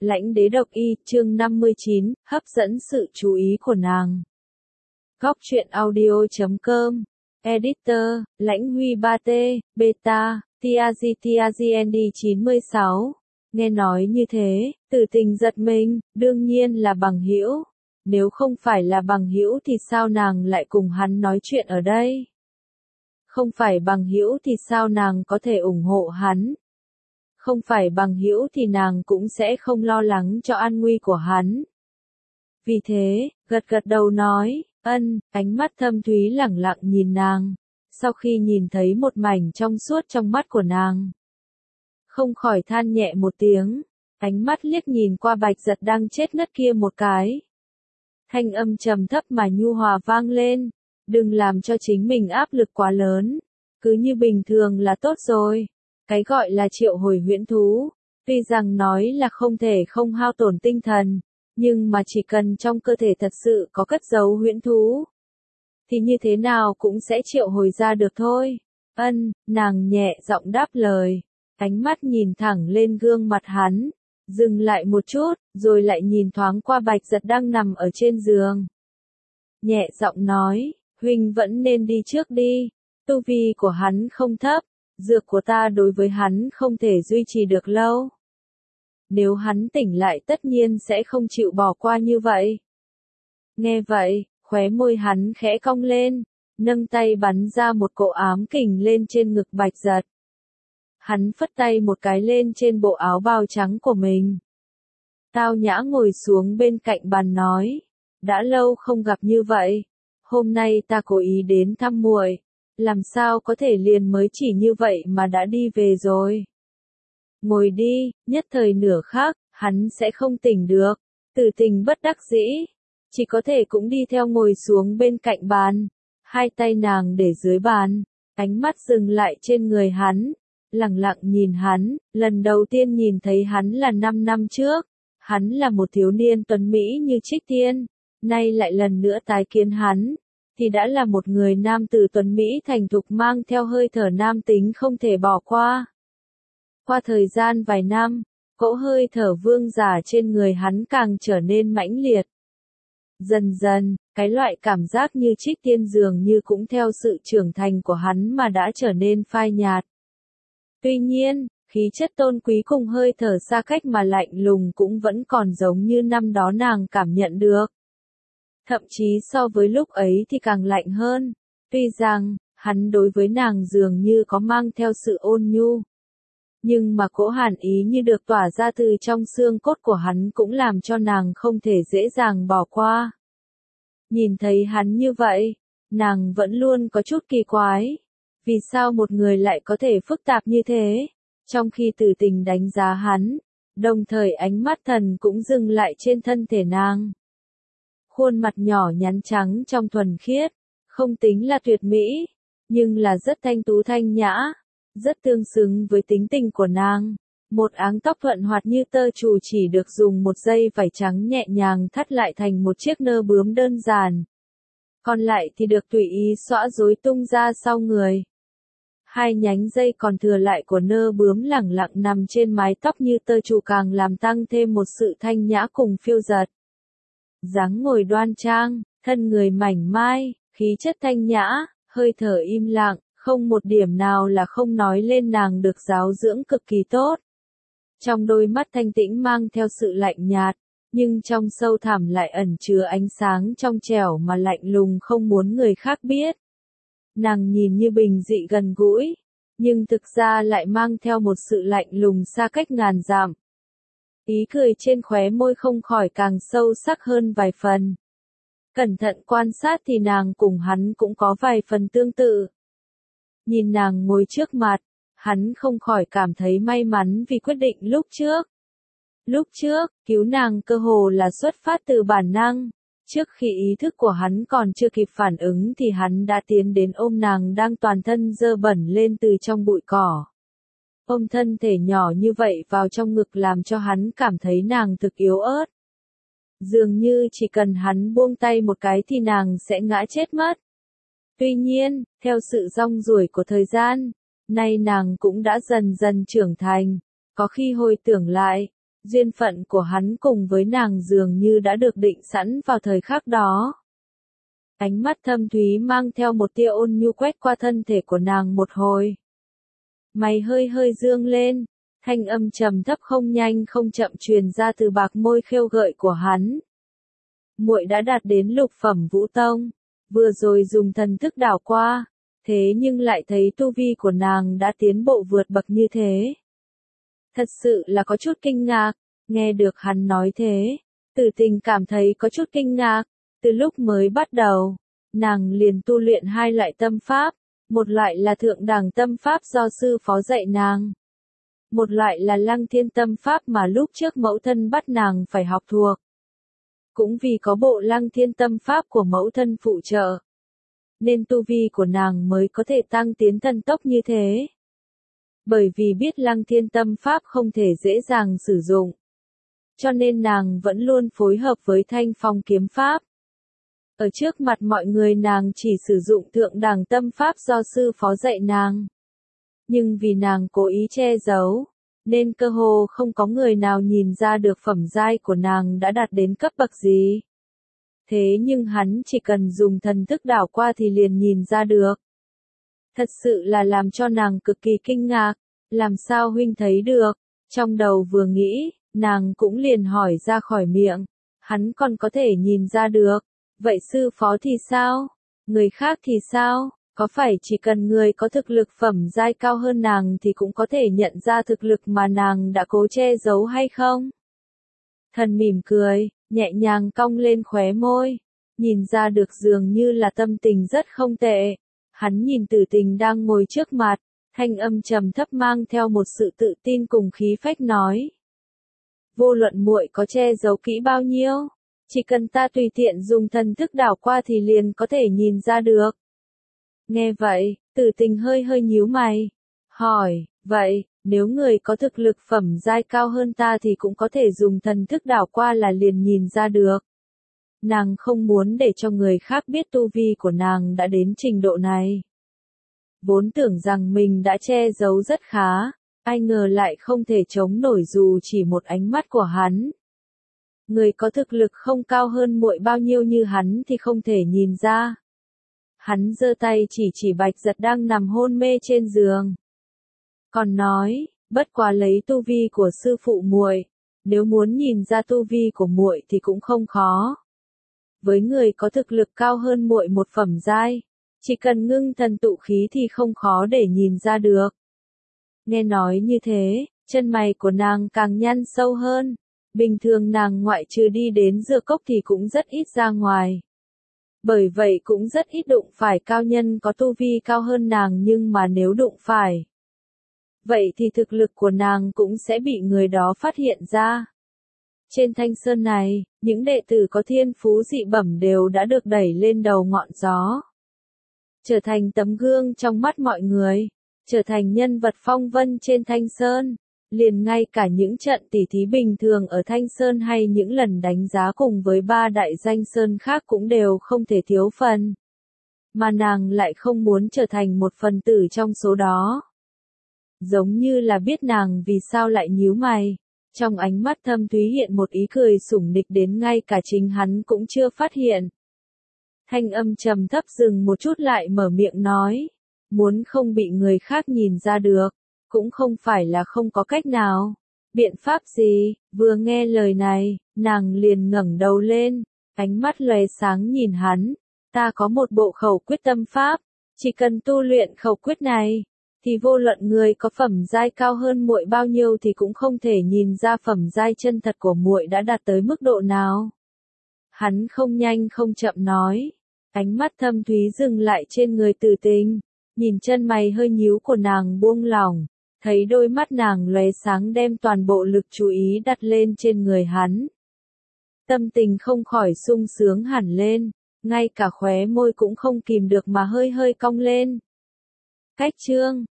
Lãnh đế độc y, chương 59, hấp dẫn sự chú ý của nàng. Góc truyện audio.com. Editor, Lãnh Huy 3T, Beta, TAGND 96. Nghe nói như thế, Tử Tình giật mình, đương nhiên là bằng hữu. Nếu không phải là bằng hữu thì sao nàng lại cùng hắn nói chuyện ở đây? Không phải bằng hữu thì sao nàng có thể ủng hộ hắn? Không phải bằng hữu thì nàng cũng sẽ không lo lắng cho an nguy của hắn. Vì thế, gật gật đầu nói, ánh mắt thâm thúy lẳng lặng nhìn nàng. Sau khi nhìn thấy một mảnh trong suốt trong mắt của nàng, không khỏi than nhẹ một tiếng, ánh mắt liếc nhìn qua Bạch Giật đang chết ngất kia một cái. Thanh âm trầm thấp mà nhu hòa vang lên, đừng làm cho chính mình áp lực quá lớn, cứ như bình thường là tốt rồi. Cái gọi là triệu hồi huyễn thú, tuy rằng nói là không thể không hao tổn tinh thần, nhưng mà chỉ cần trong cơ thể thật sự có cất giấu huyễn thú, thì như thế nào cũng sẽ triệu hồi ra được thôi. Nàng nhẹ giọng đáp lời, ánh mắt nhìn thẳng lên gương mặt hắn, dừng lại một chút, rồi lại nhìn thoáng qua Bạch Giật đang nằm ở trên giường. Nhẹ giọng nói, huynh vẫn nên đi trước đi, tu vi của hắn không thấp. Dược của ta đối với hắn không thể duy trì được lâu. Nếu hắn tỉnh lại tất nhiên sẽ không chịu bỏ qua như vậy. Nghe vậy, khóe môi hắn khẽ cong lên, nâng tay bắn ra một cỗ ám kình lên trên ngực Bạch Giật. Hắn phất tay một cái lên trên bộ áo bào trắng của mình. Tao nhã ngồi xuống bên cạnh bàn nói, đã lâu không gặp như vậy, hôm nay ta cố ý đến thăm muội. Làm sao có thể liền mới chỉ như vậy mà đã đi về rồi. Ngồi đi, nhất thời nửa khắc, hắn sẽ không tỉnh được. Tử Tình bất đắc dĩ, chỉ có thể cũng đi theo ngồi xuống bên cạnh bàn. Hai tay nàng để dưới bàn, ánh mắt dừng lại trên người hắn, lẳng lặng nhìn hắn. Lần đầu tiên nhìn thấy hắn là 5 năm trước, hắn là một thiếu niên tuấn mỹ như trích tiên, nay lại lần nữa tái kiến hắn. Thì đã là một người nam tử tuấn Mỹ thành thục mang theo hơi thở nam tính không thể bỏ qua. Qua thời gian vài năm, cỗ hơi thở vương giả trên người hắn càng trở nên mãnh liệt. Dần dần, cái loại cảm giác như trích tiên dường như cũng theo sự trưởng thành của hắn mà đã trở nên phai nhạt. Tuy nhiên, khí chất tôn quý cùng hơi thở xa cách mà lạnh lùng cũng vẫn còn giống như năm đó nàng cảm nhận được. Thậm chí so với lúc ấy thì càng lạnh hơn, tuy rằng, hắn đối với nàng dường như có mang theo sự ôn nhu. Nhưng mà cỗ hàn ý như được tỏa ra từ trong xương cốt của hắn cũng làm cho nàng không thể dễ dàng bỏ qua. Nhìn thấy hắn như vậy, nàng vẫn luôn có chút kỳ quái. Vì sao một người lại có thể phức tạp như thế? Trong khi Tử Tình đánh giá hắn, đồng thời ánh mắt thần cũng dừng lại trên thân thể nàng. Khuôn mặt nhỏ nhắn trắng trong thuần khiết, không tính là tuyệt mỹ, nhưng là rất thanh tú thanh nhã, rất tương xứng với tính tình của nàng. Một áng tóc thuận hoạt như tơ trù chỉ được dùng một dây vải trắng nhẹ nhàng thắt lại thành một chiếc nơ bướm đơn giản. Còn lại thì được tùy ý xõa rối tung ra sau người. Hai nhánh dây còn thừa lại của nơ bướm lẳng lặng nằm trên mái tóc như tơ trù càng làm tăng thêm một sự thanh nhã cùng phiêu dật. Dáng ngồi đoan trang, thân người mảnh mai, khí chất thanh nhã, hơi thở im lặng, không một điểm nào là không nói lên nàng được giáo dưỡng cực kỳ tốt. Trong đôi mắt thanh tĩnh mang theo sự lạnh nhạt, nhưng trong sâu thẳm lại ẩn chứa ánh sáng trong trẻo mà lạnh lùng không muốn người khác biết. Nàng nhìn như bình dị gần gũi, nhưng thực ra lại mang theo một sự lạnh lùng xa cách ngàn dặm. Ý cười trên khóe môi không khỏi càng sâu sắc hơn vài phần. Cẩn thận quan sát thì nàng cùng hắn cũng có vài phần tương tự. Nhìn nàng ngồi trước mặt, hắn không khỏi cảm thấy may mắn vì quyết định lúc trước. Lúc trước, cứu nàng cơ hồ là xuất phát từ bản năng. Trước khi ý thức của hắn còn chưa kịp phản ứng thì hắn đã tiến đến ôm nàng đang toàn thân dơ bẩn lên từ trong bụi cỏ. Ôm thân thể nhỏ như vậy vào trong ngực làm cho hắn cảm thấy nàng thực yếu ớt. Dường như chỉ cần hắn buông tay một cái thì nàng sẽ ngã chết mất. Tuy nhiên, theo sự rong ruổi của thời gian, nay nàng cũng đã dần dần trưởng thành. Có khi hồi tưởng lại, Duyên phận của hắn cùng với nàng dường như đã được định sẵn vào thời khắc đó. Ánh mắt thâm thúy mang theo một tia ôn nhu quét qua thân thể của nàng một hồi. Mày hơi hơi dương lên, thanh âm trầm thấp không nhanh không chậm truyền ra từ bạc môi khêu gợi của hắn. Muội đã đạt đến lục phẩm vũ tông, vừa rồi dùng thần thức đảo qua, thế nhưng lại thấy tu vi của nàng đã tiến bộ vượt bậc như thế. Thật sự là có chút kinh ngạc, nghe được hắn nói thế, Tử Tình cảm thấy có chút kinh ngạc, từ lúc mới bắt đầu, nàng liền tu luyện hai loại tâm pháp, một loại là thượng đẳng tâm pháp do sư phó dạy nàng, một loại là Lăng Thiên tâm pháp mà lúc trước mẫu thân bắt nàng phải học thuộc. Cũng vì có bộ Lăng Thiên tâm pháp của mẫu thân phụ trợ, nên tu vi của nàng mới có thể tăng tiến thần tốc như thế. Bởi vì biết Lăng Thiên tâm pháp không thể dễ dàng sử dụng, cho nên nàng vẫn luôn phối hợp với Thanh Phong kiếm pháp. Ở trước mặt mọi người nàng chỉ sử dụng thượng đẳng tâm pháp do sư phó dạy nàng. Nhưng vì nàng cố ý che giấu, nên cơ hồ không có người nào nhìn ra được phẩm giai của nàng đã đạt đến cấp bậc gì. Thế nhưng hắn chỉ cần dùng thần thức đảo qua thì liền nhìn ra được. Thật sự là làm cho nàng cực kỳ kinh ngạc, làm sao huynh thấy được, trong đầu vừa nghĩ, nàng cũng liền hỏi ra khỏi miệng, hắn còn có thể nhìn ra được, vậy sư phó thì sao, người khác thì sao, có phải chỉ cần người có thực lực phẩm giai cao hơn nàng thì cũng có thể nhận ra thực lực mà nàng đã cố che giấu hay không? Thần mỉm cười, nhẹ nhàng cong lên khóe môi, nhìn ra được dường như là tâm tình rất không tệ. Hắn nhìn Tử Tình đang ngồi trước mặt, thanh âm trầm thấp mang theo một sự tự tin cùng khí phách nói. Vô luận muội có che giấu kỹ bao nhiêu, chỉ cần ta tùy tiện dùng thần thức đảo qua thì liền có thể nhìn ra được. Nghe vậy, Tử Tình hơi hơi nhíu mày, hỏi, vậy, nếu người có thực lực phẩm giai cao hơn ta thì cũng có thể dùng thần thức đảo qua là liền nhìn ra được. Nàng không muốn để cho người khác biết tu vi của nàng đã đến trình độ này. Vốn tưởng rằng mình đã che giấu rất khá, ai ngờ lại không thể chống nổi dù chỉ một ánh mắt của hắn. Người có thực lực không cao hơn muội bao nhiêu như hắn thì không thể nhìn ra. Hắn giơ tay chỉ Bạch Giật đang nằm hôn mê trên giường. Còn nói, bất quá lấy tu vi của sư phụ muội, nếu muốn nhìn ra tu vi của muội thì cũng không khó. Với người có thực lực cao hơn muội một phẩm giai, chỉ cần ngưng thần tụ khí thì không khó để nhìn ra được. Nghe nói như thế, chân mày của nàng càng nhăn sâu hơn. Bình thường nàng ngoại trừ đi đến dược cốc thì cũng rất ít ra ngoài. Bởi vậy cũng rất ít đụng phải cao nhân có tu vi cao hơn nàng, nhưng mà nếu đụng phải, vậy thì thực lực của nàng cũng sẽ bị người đó phát hiện ra. Trên Thanh Sơn này, những đệ tử có thiên phú dị bẩm đều đã được đẩy lên đầu ngọn gió. Trở thành tấm gương trong mắt mọi người, trở thành nhân vật phong vân trên Thanh Sơn. Liền ngay cả những trận tỉ thí bình thường ở Thanh Sơn hay những lần đánh giá cùng với ba đại danh sơn khác cũng đều không thể thiếu phần. Mà nàng lại không muốn trở thành một phần tử trong số đó. Giống như là biết nàng vì sao lại nhíu mày. Trong ánh mắt thâm thúy hiện một ý cười sủng nịch đến ngay cả chính hắn cũng chưa phát hiện. Thanh âm trầm thấp dừng một chút lại mở miệng nói. Muốn không bị người khác nhìn ra được, cũng không phải là không có cách nào. Biện pháp gì? Vừa nghe lời này, nàng liền ngẩng đầu lên, ánh mắt lóe sáng nhìn hắn. Ta có một bộ khẩu quyết tâm pháp, chỉ cần tu luyện khẩu quyết này, thì vô luận người có phẩm giai cao hơn muội bao nhiêu thì cũng không thể nhìn ra phẩm giai chân thật của muội đã đạt tới mức độ nào. Hắn không nhanh không chậm nói, ánh mắt thâm thúy dừng lại trên người Tử Tình, nhìn chân mày hơi nhíu của nàng buông lỏng, thấy đôi mắt nàng lóe sáng đem toàn bộ lực chú ý đặt lên trên người hắn. Tâm tình không khỏi sung sướng hẳn lên, ngay cả khóe môi cũng không kìm được mà hơi hơi cong lên. Cách chương